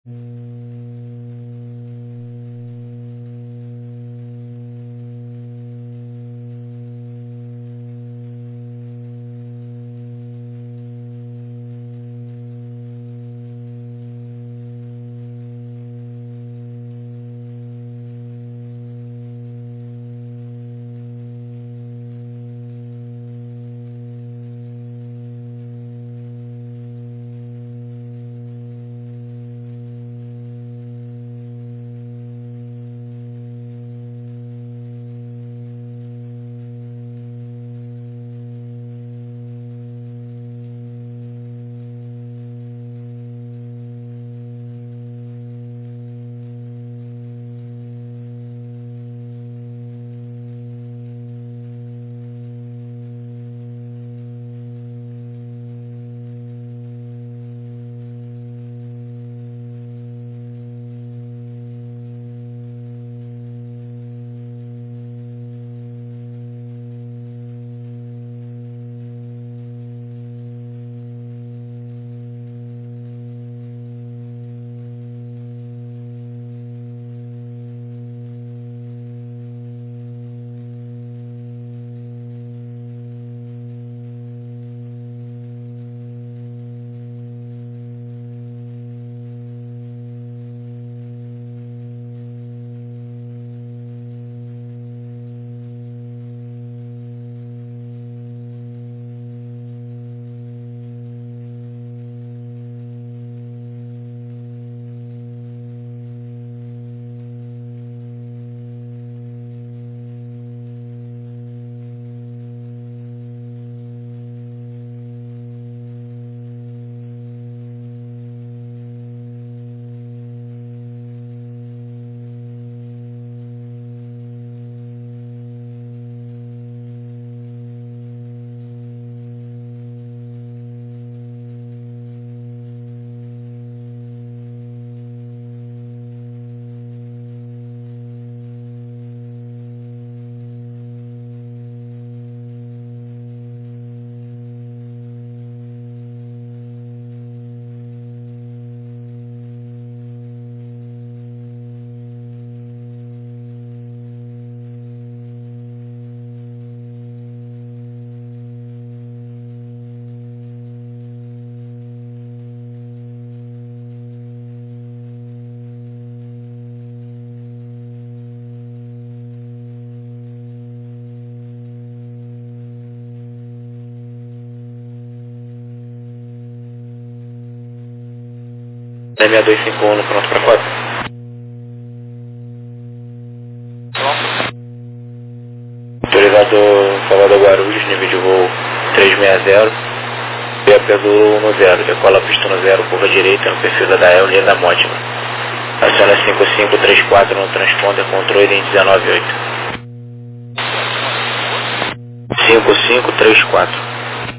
6251 pronto para 4. Autorizado Salvador Guarulhos, nível de voo 360. Pé do 10, decola a pista no 0, curva direita, no perfil da Dael, linha da Mótima. Aciona 5534 no transponder, controle em 198. 5534.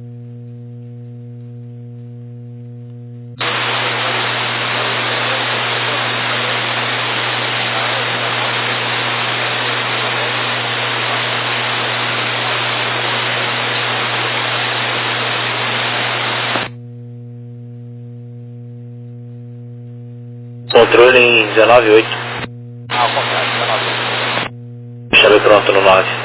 Controle em 198. Ah, ao contrário, 19. Chave pronto no 9.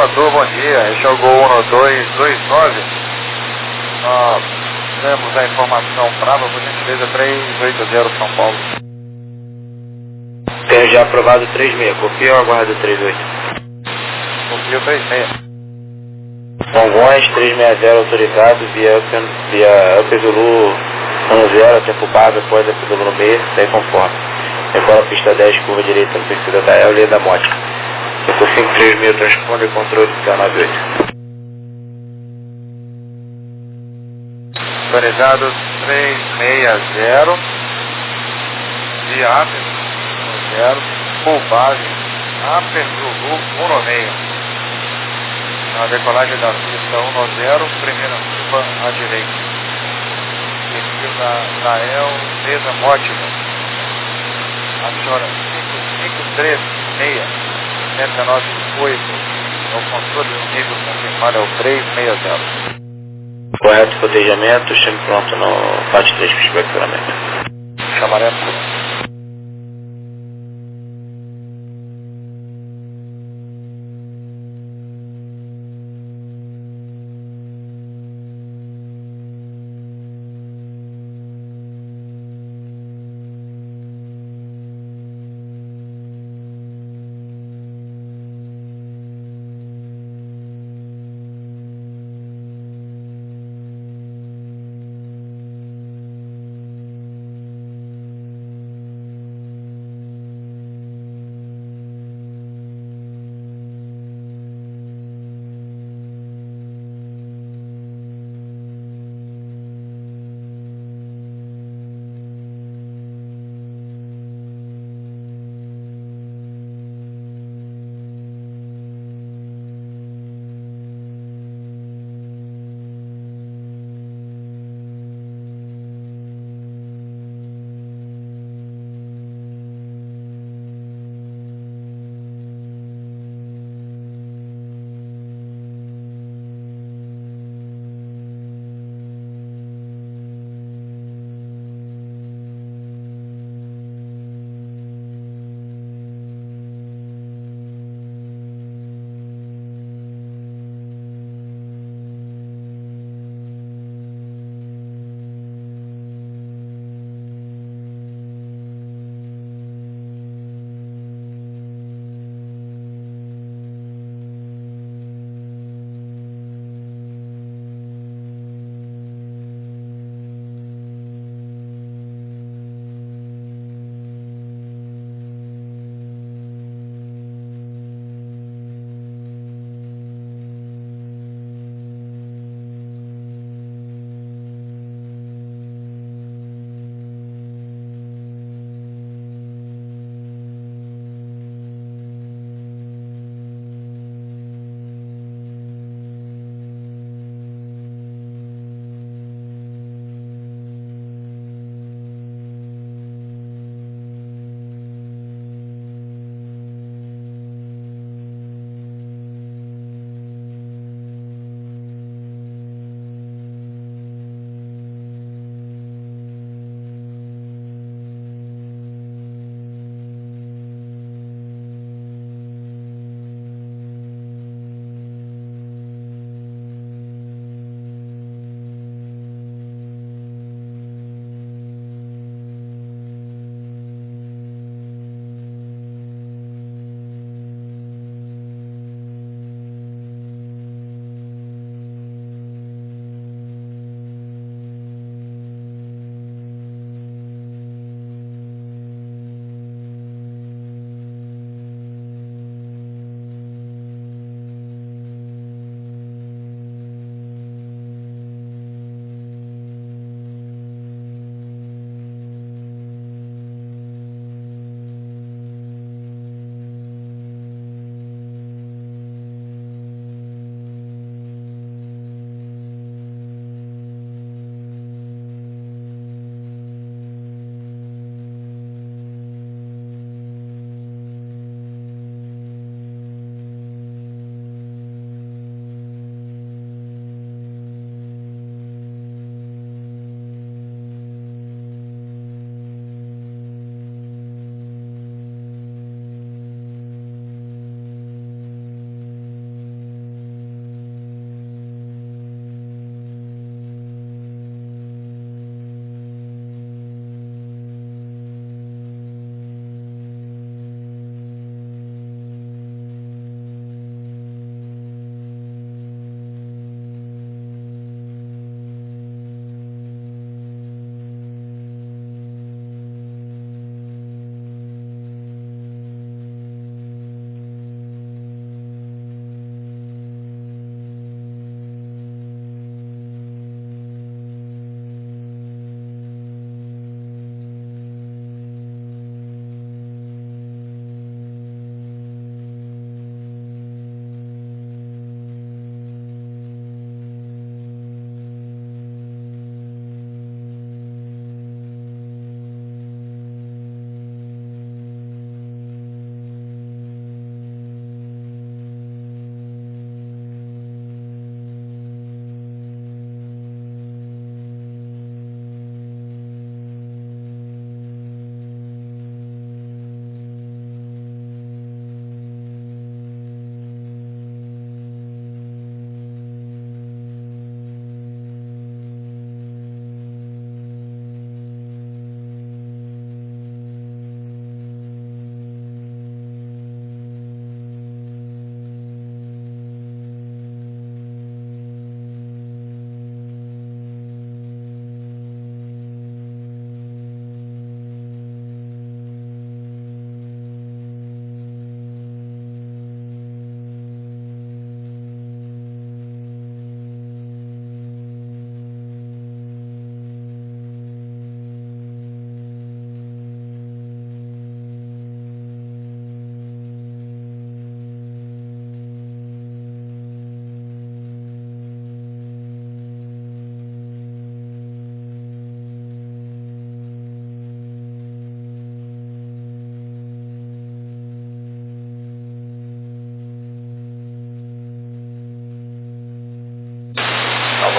Salvador, bom dia. Este é o Gol 1229. Nós temos a informação Brava, por gentileza, 380 São Paulo. Tenho já aprovado 36. Copia ou aguardo 38? Confio 36. Congonhas 360 autorizado via Upper Zulu 10, tempo base após Upper Zulu no meio, daí conforme. Decola pista 10, curva direita no perfil da Dael, linha da Mótica. Depois 536, transponder controle 98. Autorizado 360 via Upper 10, full base, Upper Zulu 16. Na decolagem da pista 10, primeira curva à direita. Perfil da El, mesa Mótica. Aciona 5536, 198. É o controle do nível confirmado, é o 360. Correto, cotejamento, chame pronto no parte 3 para espectramento. Chamaremos.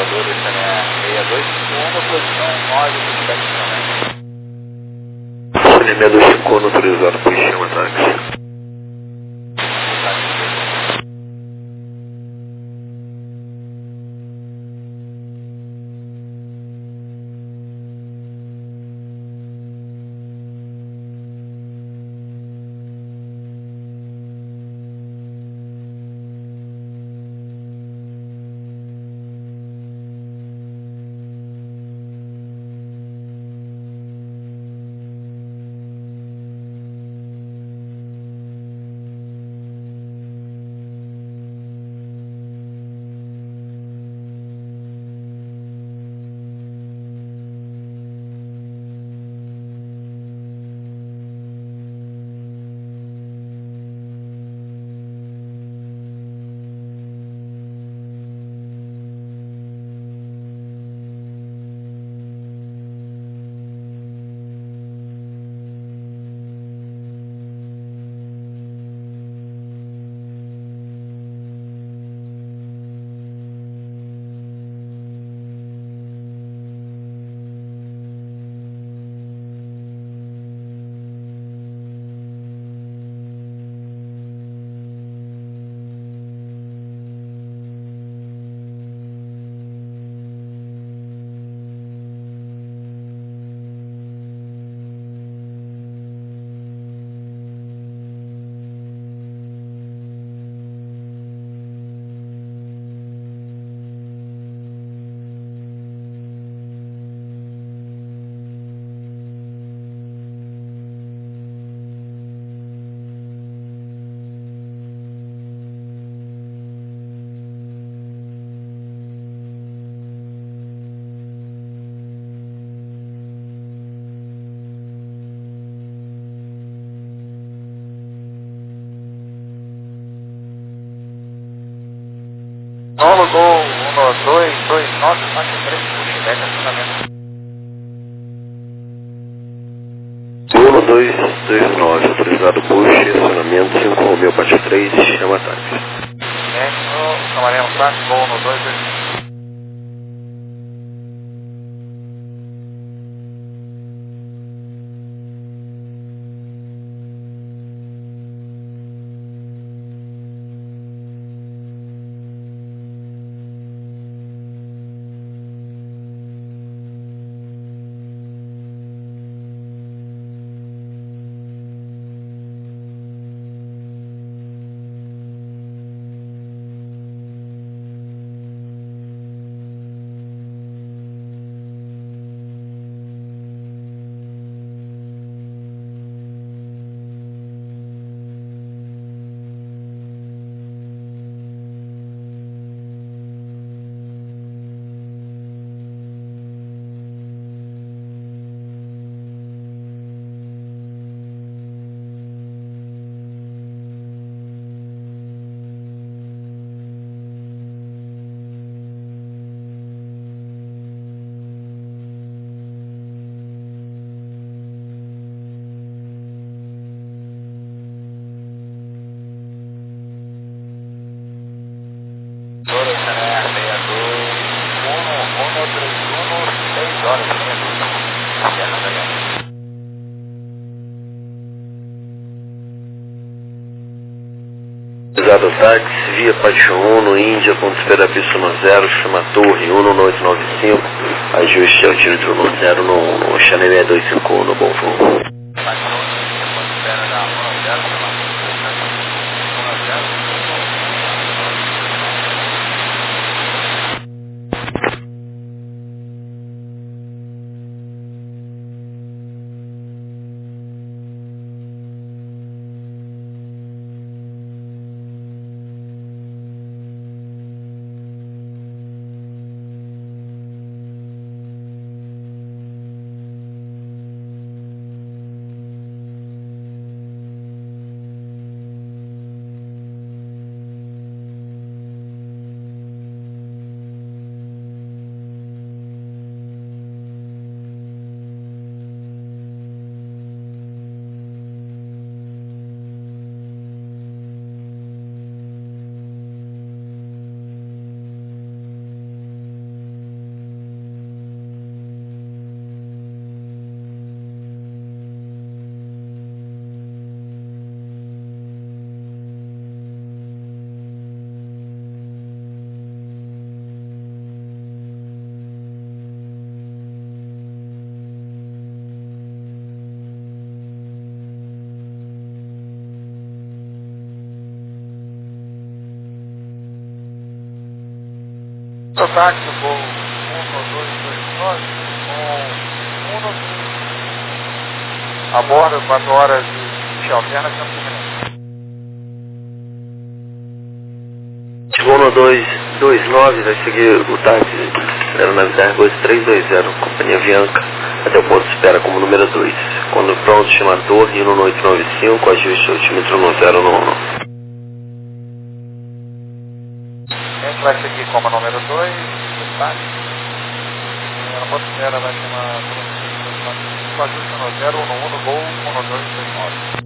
Salvador, Sané 6251, posição 927 km. Sané 6251, autorizado por chama táxi. Paulo Gol 1229, faixa 3, puxa, acionamento. 1229, autorizado push, acionamento 5 Romeo Pátio 3, chama táxi. Camarão Táxi, Gol 1229. Autorizado táxi, via Pátio 1, no Índia, ponto de espera pista 10, chama Torre 1895, ajuste ao tiro de 10 no Sané 6251, no bom voo. Seu táxi do voo 11229 com Uno a bordo 4 horas de Chalterna, Campos Minas. Voo 229 vai seguir o táxi aeronave da Airbus 320, companhia Avianca, até o ponto de espera como número 2. Quando pronto, chama a torre, indo no 895, ajuste o altímetro no 091. A gente vai seguir como número 2, o táxi. A ponto de espera vai chamar o ajuste no 011, voo 1229.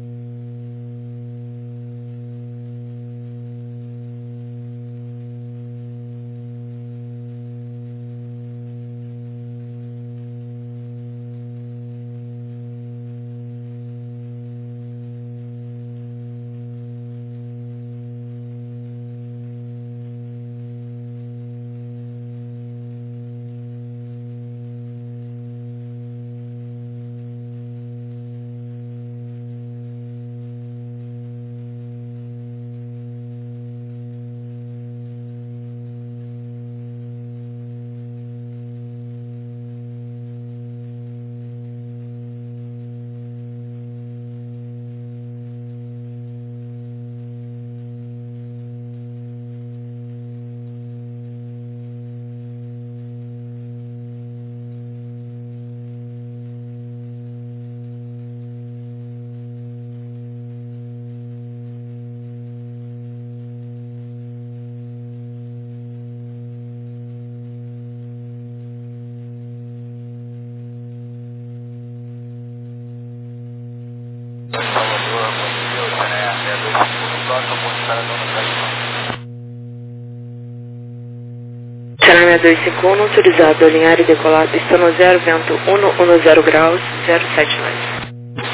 Channel 251, autorizado a alinhar e decolar, pista no 0, vento 110 graus, 079.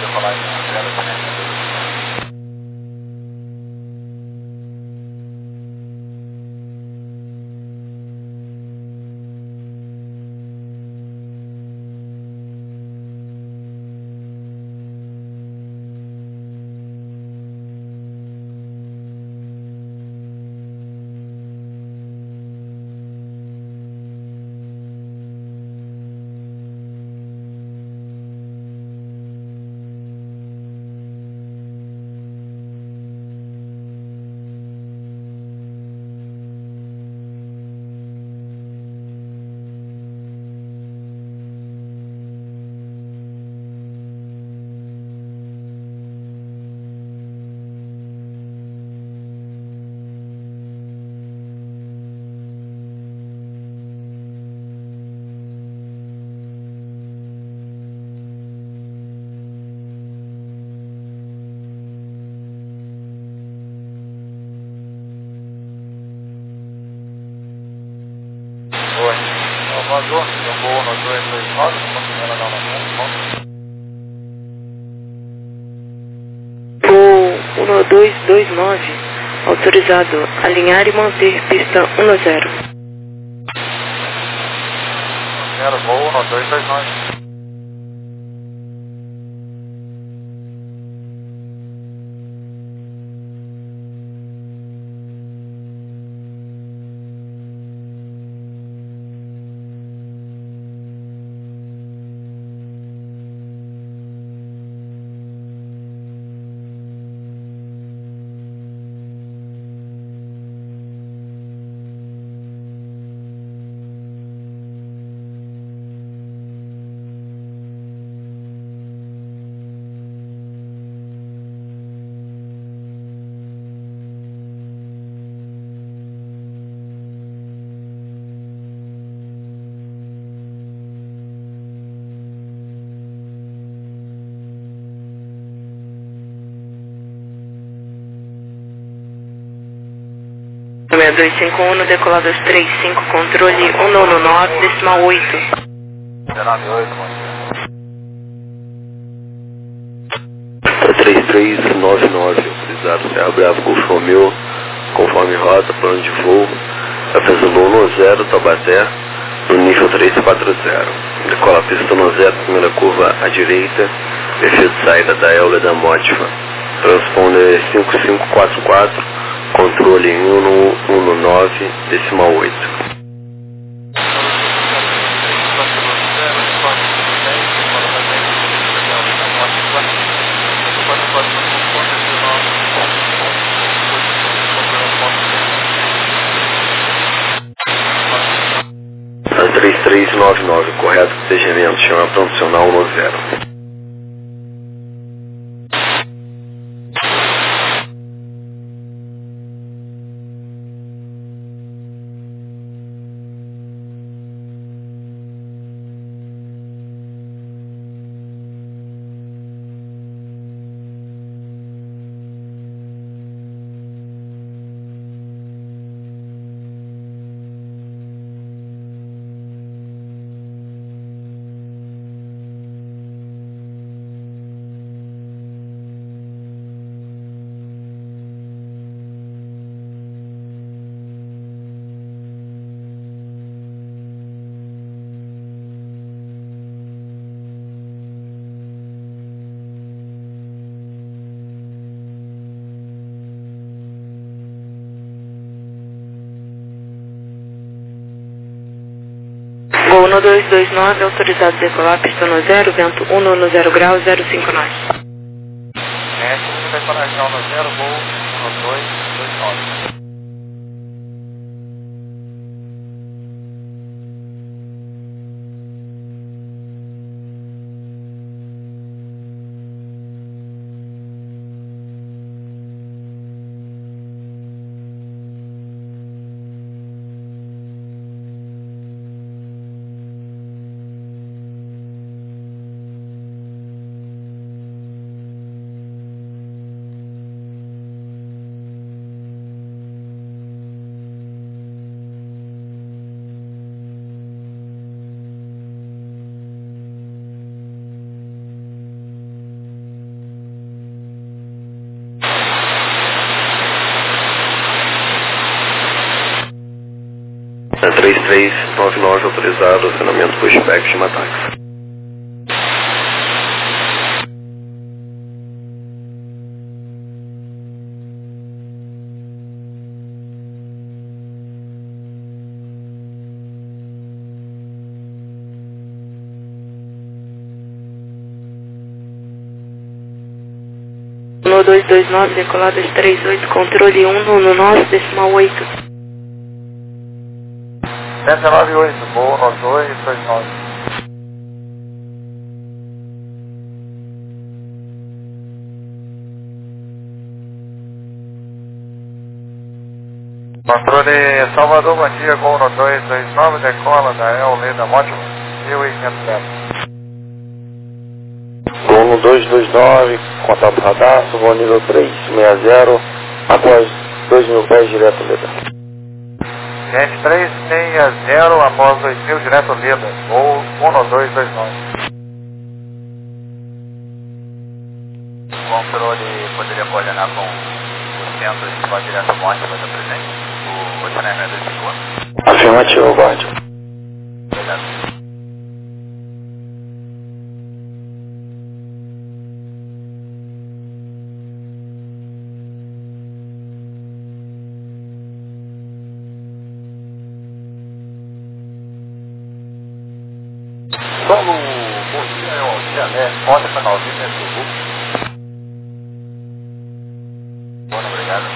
Vazou, eu vou no 229, continuando novamente. Voo 1229, autorizado a alinhar e manter pista 10. 0, voo no 229. Channel 251, decolado 35, controle 119, decimal 8. 98, Para 3399, autorizado Serra Bravo Golf Romeo, conforme rota, plano de voo, Azul 10, Taubaté, no nível 340. Decola a pista no 0, primeira curva à direita, perfil de saída da Euler da Motiva. Transponder 5544, controle 119, decimal 8. 3399, correto, protegimento, chama pronto-nacional 10. Voo 1229, autorizado a decolar, pista no 0, vento 110 graus, 059. Decolagem no 0, voo 1229. É 3399, autorizado, acionamento pushback de Matax. No 229, decoladas 38, controle 119, decimal 8. 198, voo 1229. Controle Salvador, bom dia, voo 1229, decola da El Leda Mótimo, 1500 metros. Voo 229, contato radar, voo nível 360, após 2.000 pés direto Leda. Gente 360, após 2000, direto Leda, voo 1229. Controle poderia coordenar com o centro de sua direto morte, vai estar presente? O posicionamento do segundo? Afirmativo, guarde. Obrigado. Solo, bom dia, é o Diané, Rota Canalzinho, Zulu. Bom, obrigado.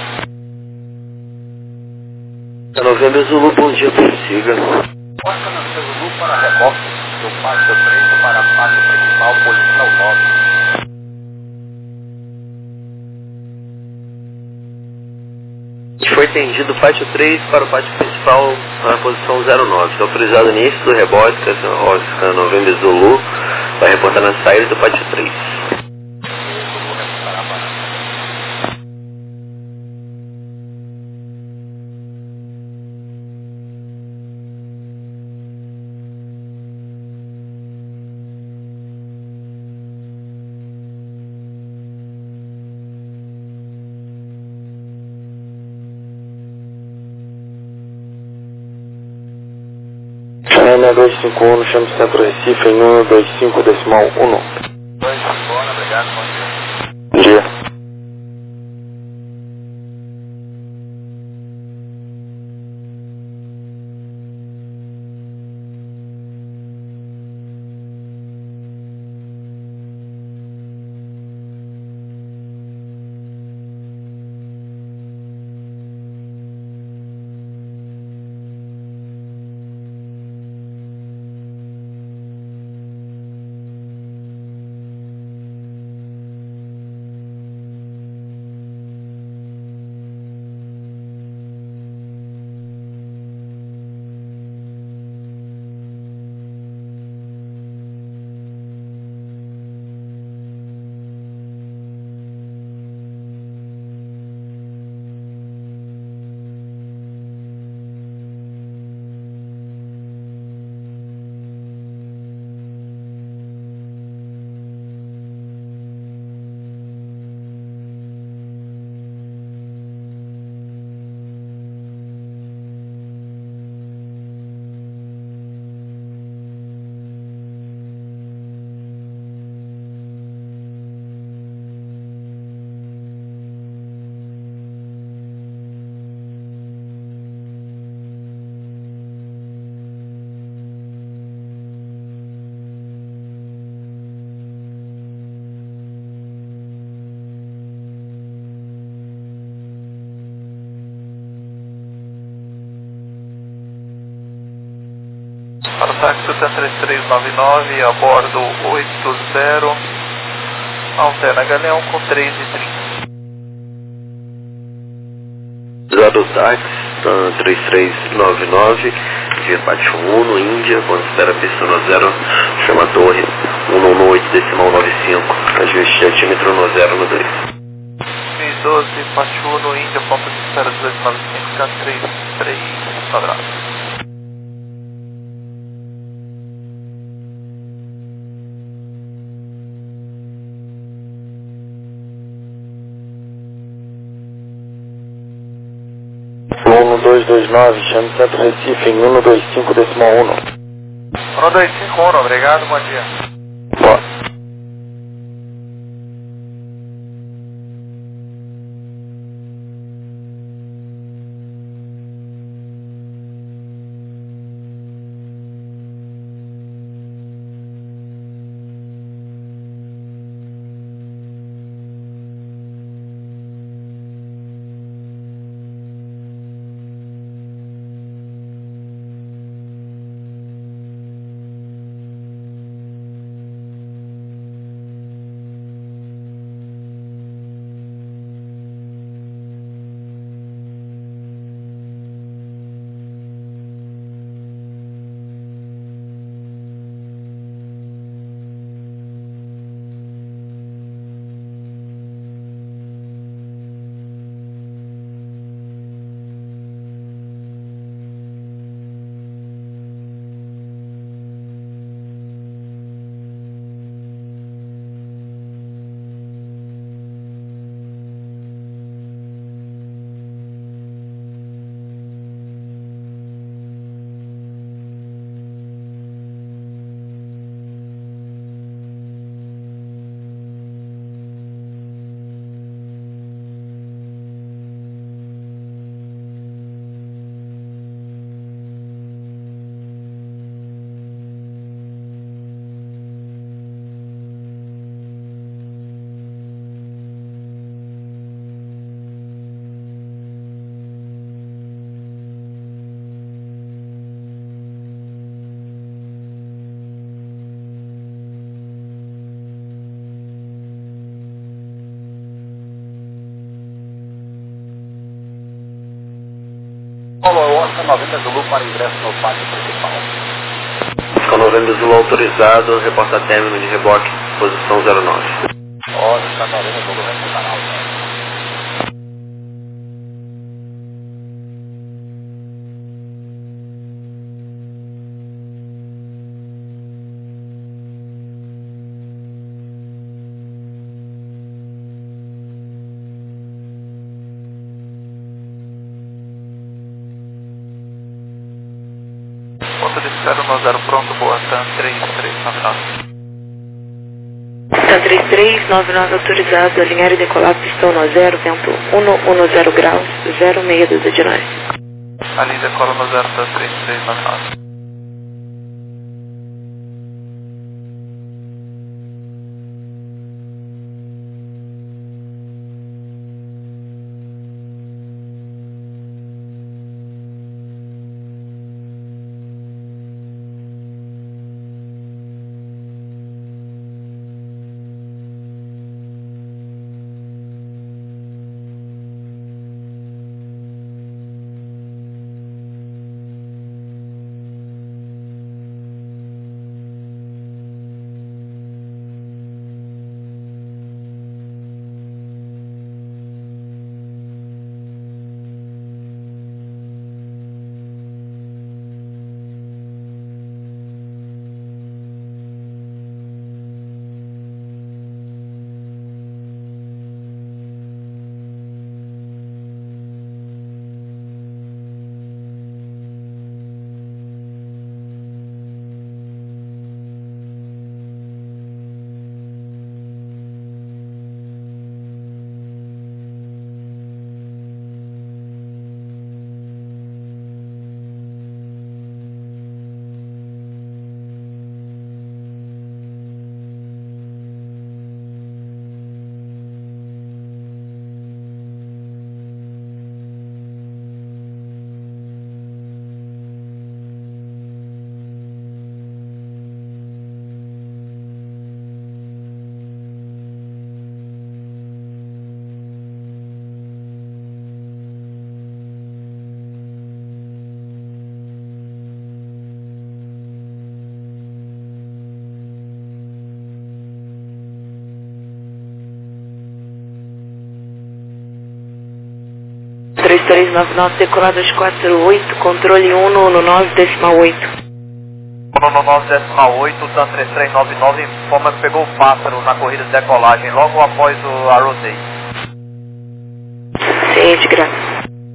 Novembro Zulu, bom dia, prossiga. Rota Zulu para reboque, do pátio 3 para a pátio principal, posição 9. Foi atendido o pátio 3 para o pátio principal na posição 09. Está autorizado o início do rebote, que é Novembro Zulu, vai reportar na saída do pátio 3. Chama 251, chama o Centro Recife em 125 decimal 1. 2, bom, obrigado, bom dia. Bom dia. táxi 3399 a bordo 80, Altena Galeão com 3h30. Zero táxi, 3399, despate 1 Índia, quando espera pista no 0, chama a torre 118,95, ajuste altímetro no 0 no 2. 612, despate 1 Índia, ponto de espera 295, K33 quadrado. Lolo 229, chame Centro Recife em 125,1. 1251, obrigado, bom dia. Boa. Oscar 90 Zulu para ingresso no pátio principal. Oscar 90 Zulu autorizado, reporta término de reboque, posição 09. Oscar 90 Zulu vem pro canal. Ponto de espera no 0 pronto, boa, TAM 3399. TAM 3399 autorizado, alinhar e decolar pistão no 0, vento 110 graus, 0,6 de nós. Ali decola no 0, TAM 3399. 399, decolar 248, controle 119,8. 119,8, TAM 3399, informa que pegou o pássaro na corrida de decolagem logo após o arrodeio. Ciente, graças.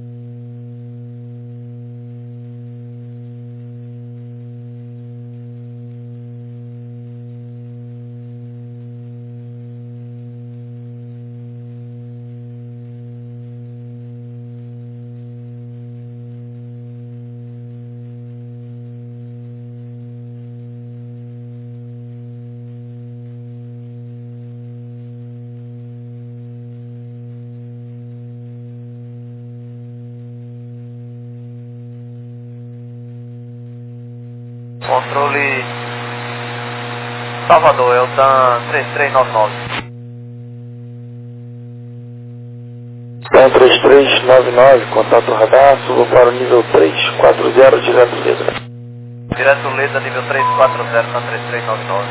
Controle Salvador, é o TAM 3399. TAM 3399, contato radar, suba para o nível 340, direto Leda. Direto Leda, nível 340, TAM 3399.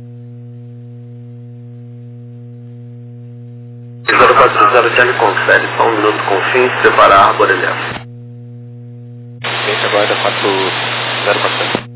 040, Charlie confere, só 1 minuto com fim, separar a árvore leva. Gente, agora 4040.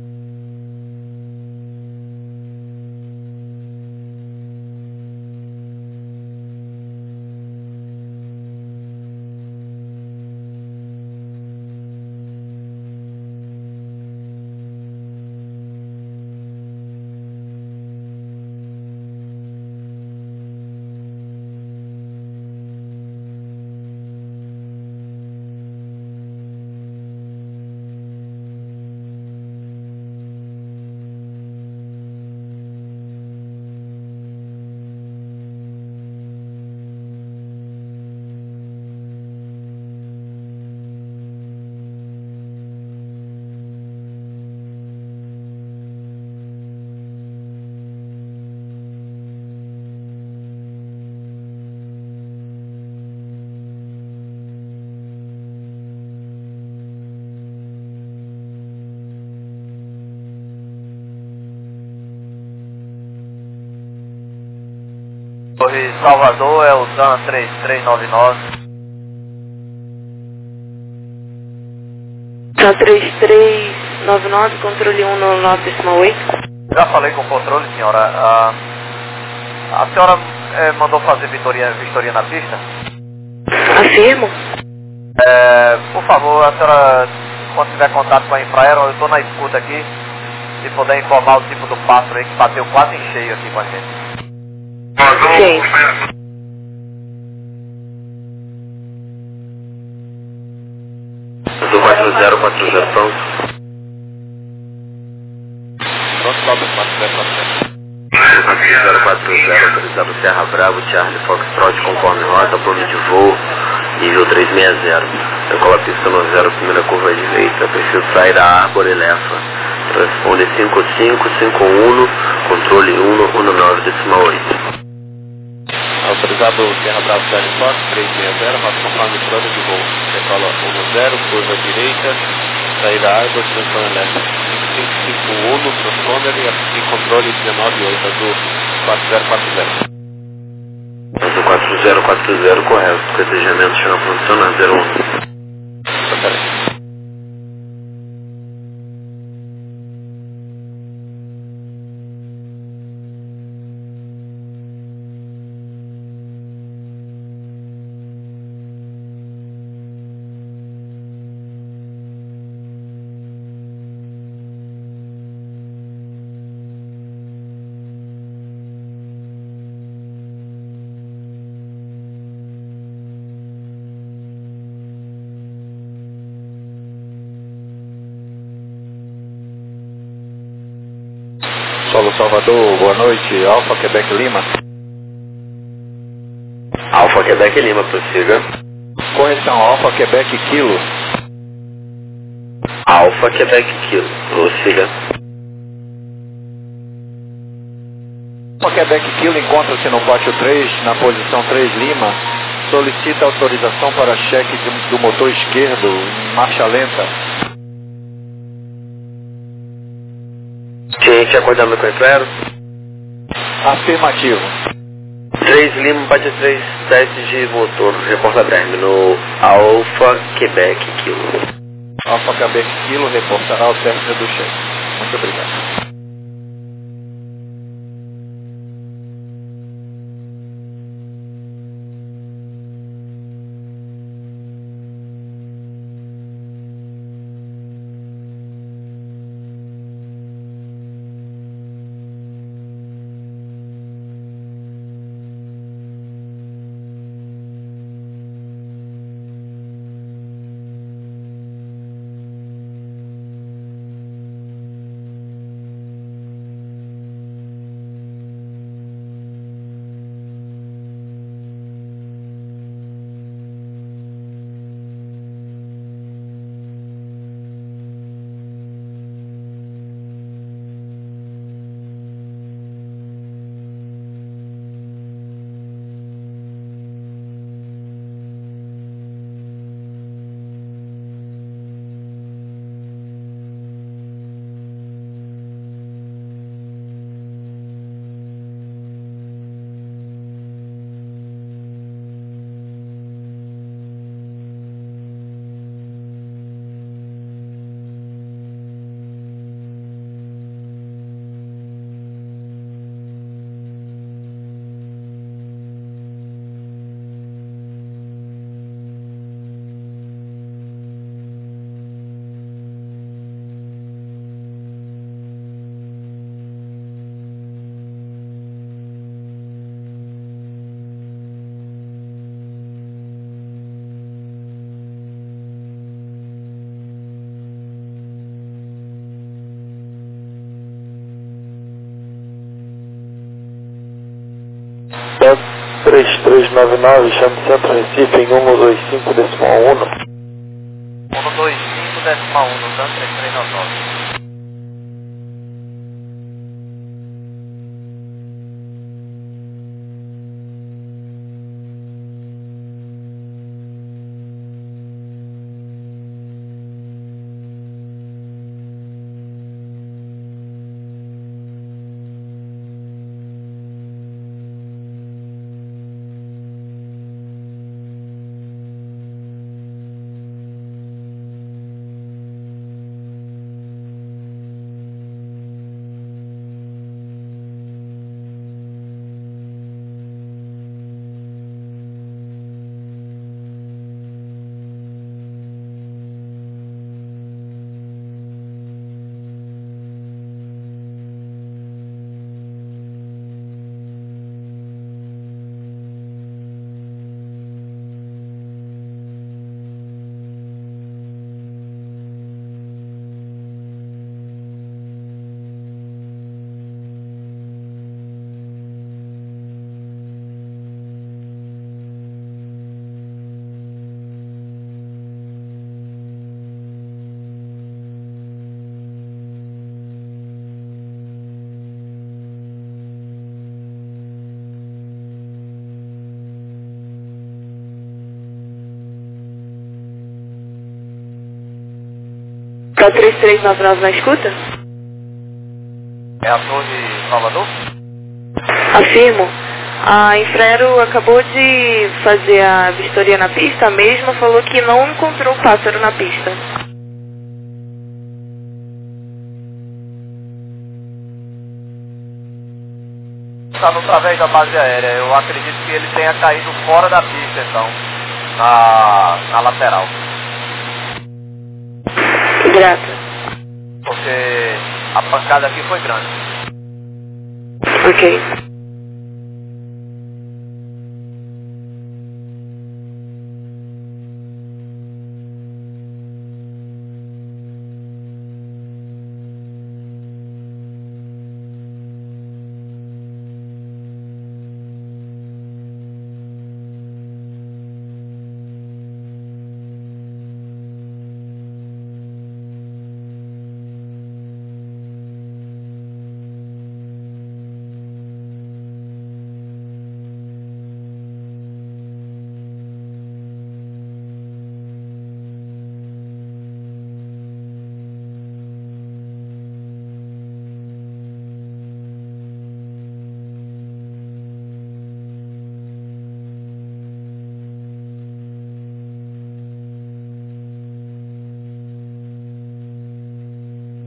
Torre Salvador, é o TAM 3399. TAM 3399, controle 119,8. Já falei com o controle, senhora. A senhora mandou fazer vistoria na pista? Afirmo. Por favor, a senhora, quando tiver contato com a Infraero, eu estou na escuta aqui, se puder informar o tipo do pássaro aí que bateu quase em cheio aqui com a gente. Sim. Do 4040, pronto. Pronto, Cláudio 4040. 4040, autorizado Serra Bravo, Charlie Foxtrot, conforme rota, plano de voo, nível 360. Decola pista no 0, primeira curva direita, perfil sai da árvore leva. Responde 5551, controle 119,8. Autorizado Serra Bravo Charlie Fox 360, rota conforme plano de voo. Decola 10, curva direita, saída árvore, transtorno elétrico. 5551, transformer e controle 19,8, azul 4040. Azul 4040, correto. Cortejamento chama funcionar 01. Solo Salvador, boa noite, Alfa Quebec Lima. Alfa Quebec Lima, prossiga. Correção, Alfa Quebec Kilo. Alfa Quebec Kilo, prossiga. Alfa Quebec Kilo encontra-se no pátio 3, na posição 3 Lima. Solicita autorização para cheque do motor esquerdo em marcha lenta. Ciente, acordando com o Infraero? Afirmativo. 3 Lima, bate 3, teste de motor, reporta término Alfa Quebec Kilo. Alfa Quebec Kilo, reportará o término do cheque. Muito obrigado. Bot 3399, chame Centro Recife em 125 decimal 1. 125 decimal 1, dando 3399. Pro 3399 na escuta? É a Torre Salvador? Afirmo. A Infraero acabou de fazer a vistoria na pista, a mesma falou que não encontrou o pássaro na pista. Está no través da base aérea. Eu acredito que ele tenha caído fora da pista, então. Na lateral. Grata. Porque a pancada aqui foi grande. Ok.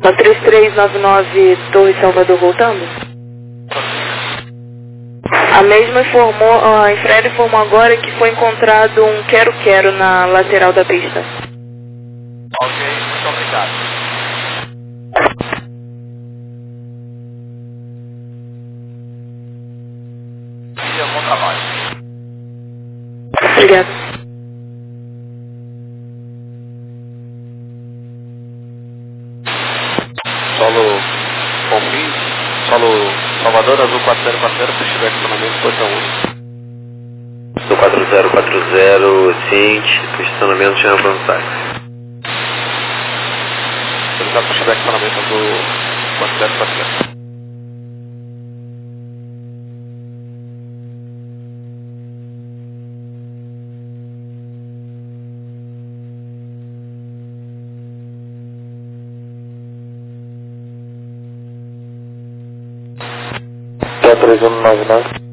Na 3399 Torre Salvador voltando? A mesma informou, a Infraero informou agora que foi encontrado um quero-quero na lateral da pista. Ok, muito obrigado. E bom trabalho. Obrigado. Solo Confins, solo Salvador, azul 4040, pushback estacionamento, posição 1. Do 4040, ciente, posicionamento de avançar. Autorizado pushback estacionamento azul 4040. Tá 3199.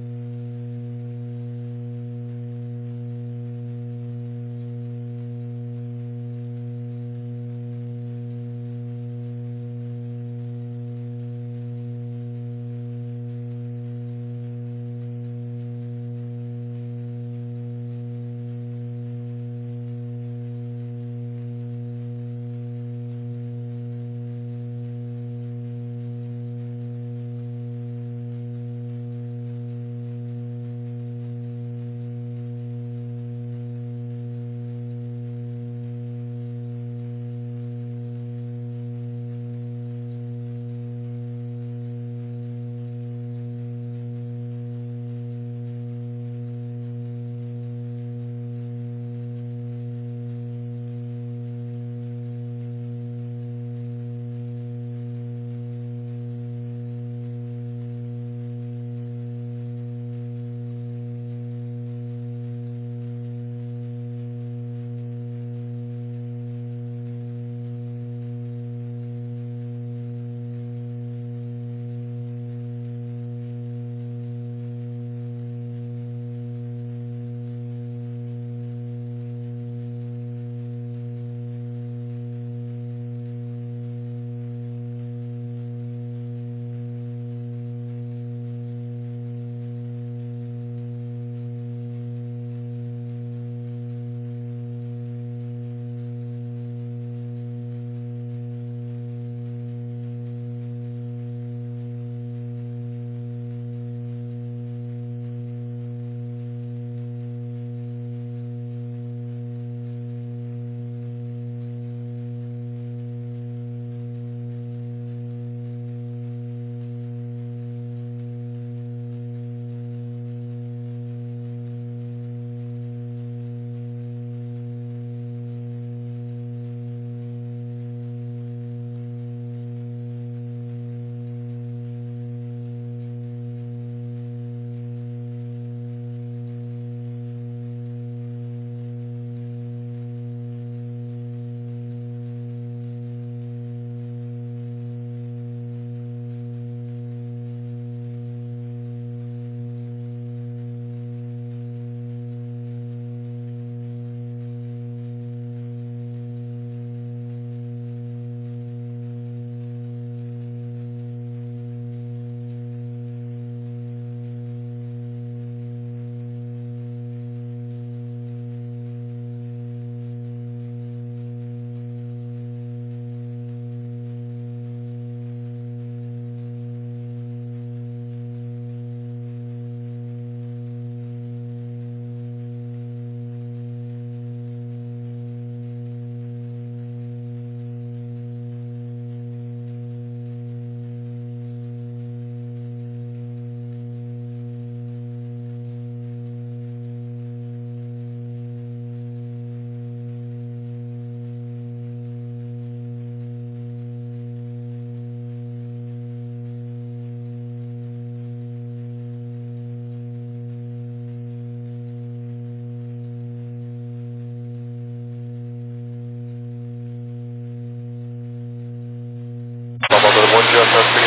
Salvador, bom dia,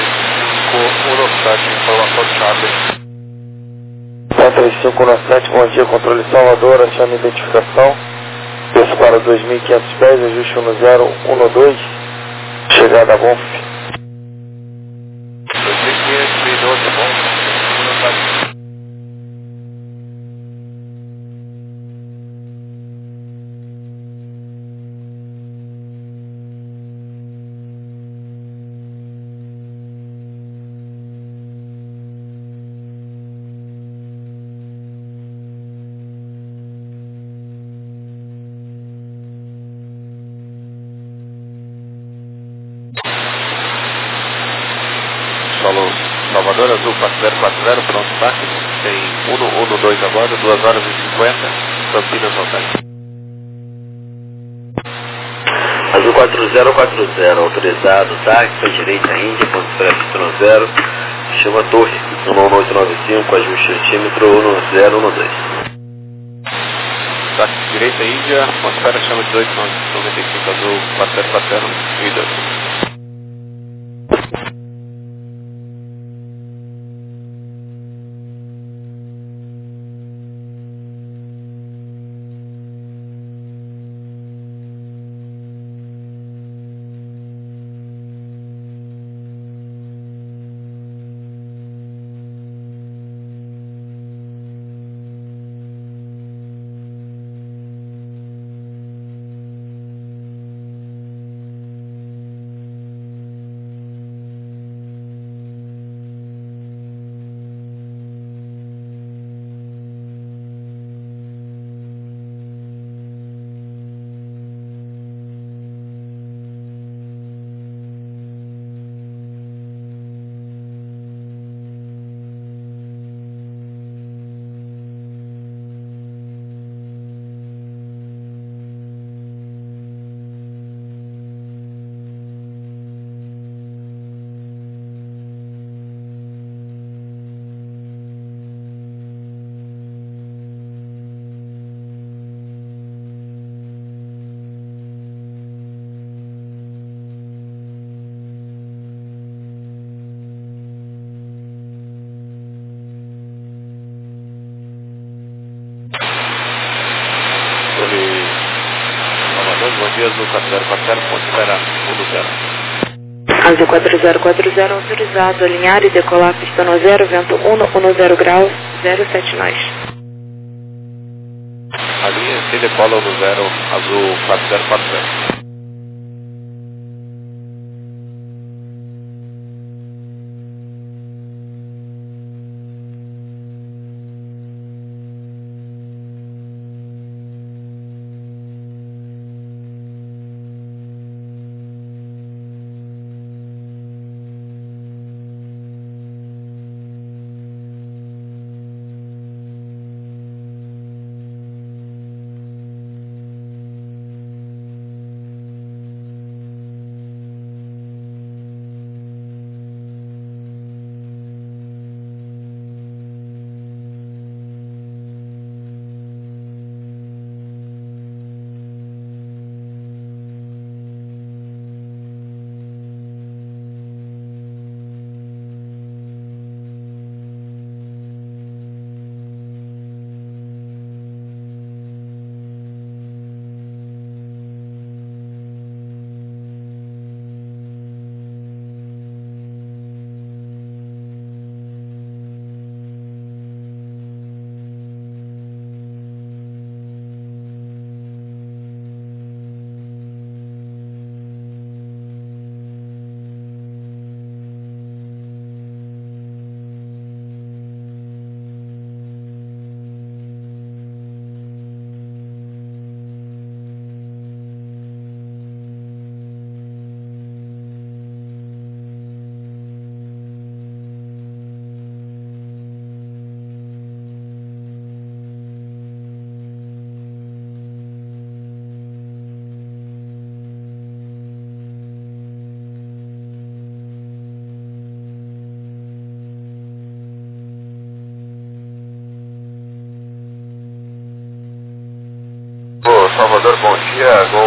Transfer 517, informação de Charlie. 3517, bom dia, controle Salvador, achando identificação. Desço para 2.500 pés, ajuste 1012. Chegada bom. 235, bom. Solo Salvador, Azul 4040, pronto, tá? Tem 112 agora, 2 horas e 50, Campinas Altair. Azul 4040, autorizado, táxi para direita Índia, ponto Y 0, chama Torre, 11895, ajuste centímetro 1012. Táxi direita Índia, atmosfera chama 1895, Azul 4040, Ida. Salvador, bom dia, Azul 4040, ponto espera 10. Azul 4040 autorizado, alinhar e decolar pista no 0, vento 110 graus, 07 nós. Alinha e decola no 0, Azul 4040. Salvador, bom dia, Gol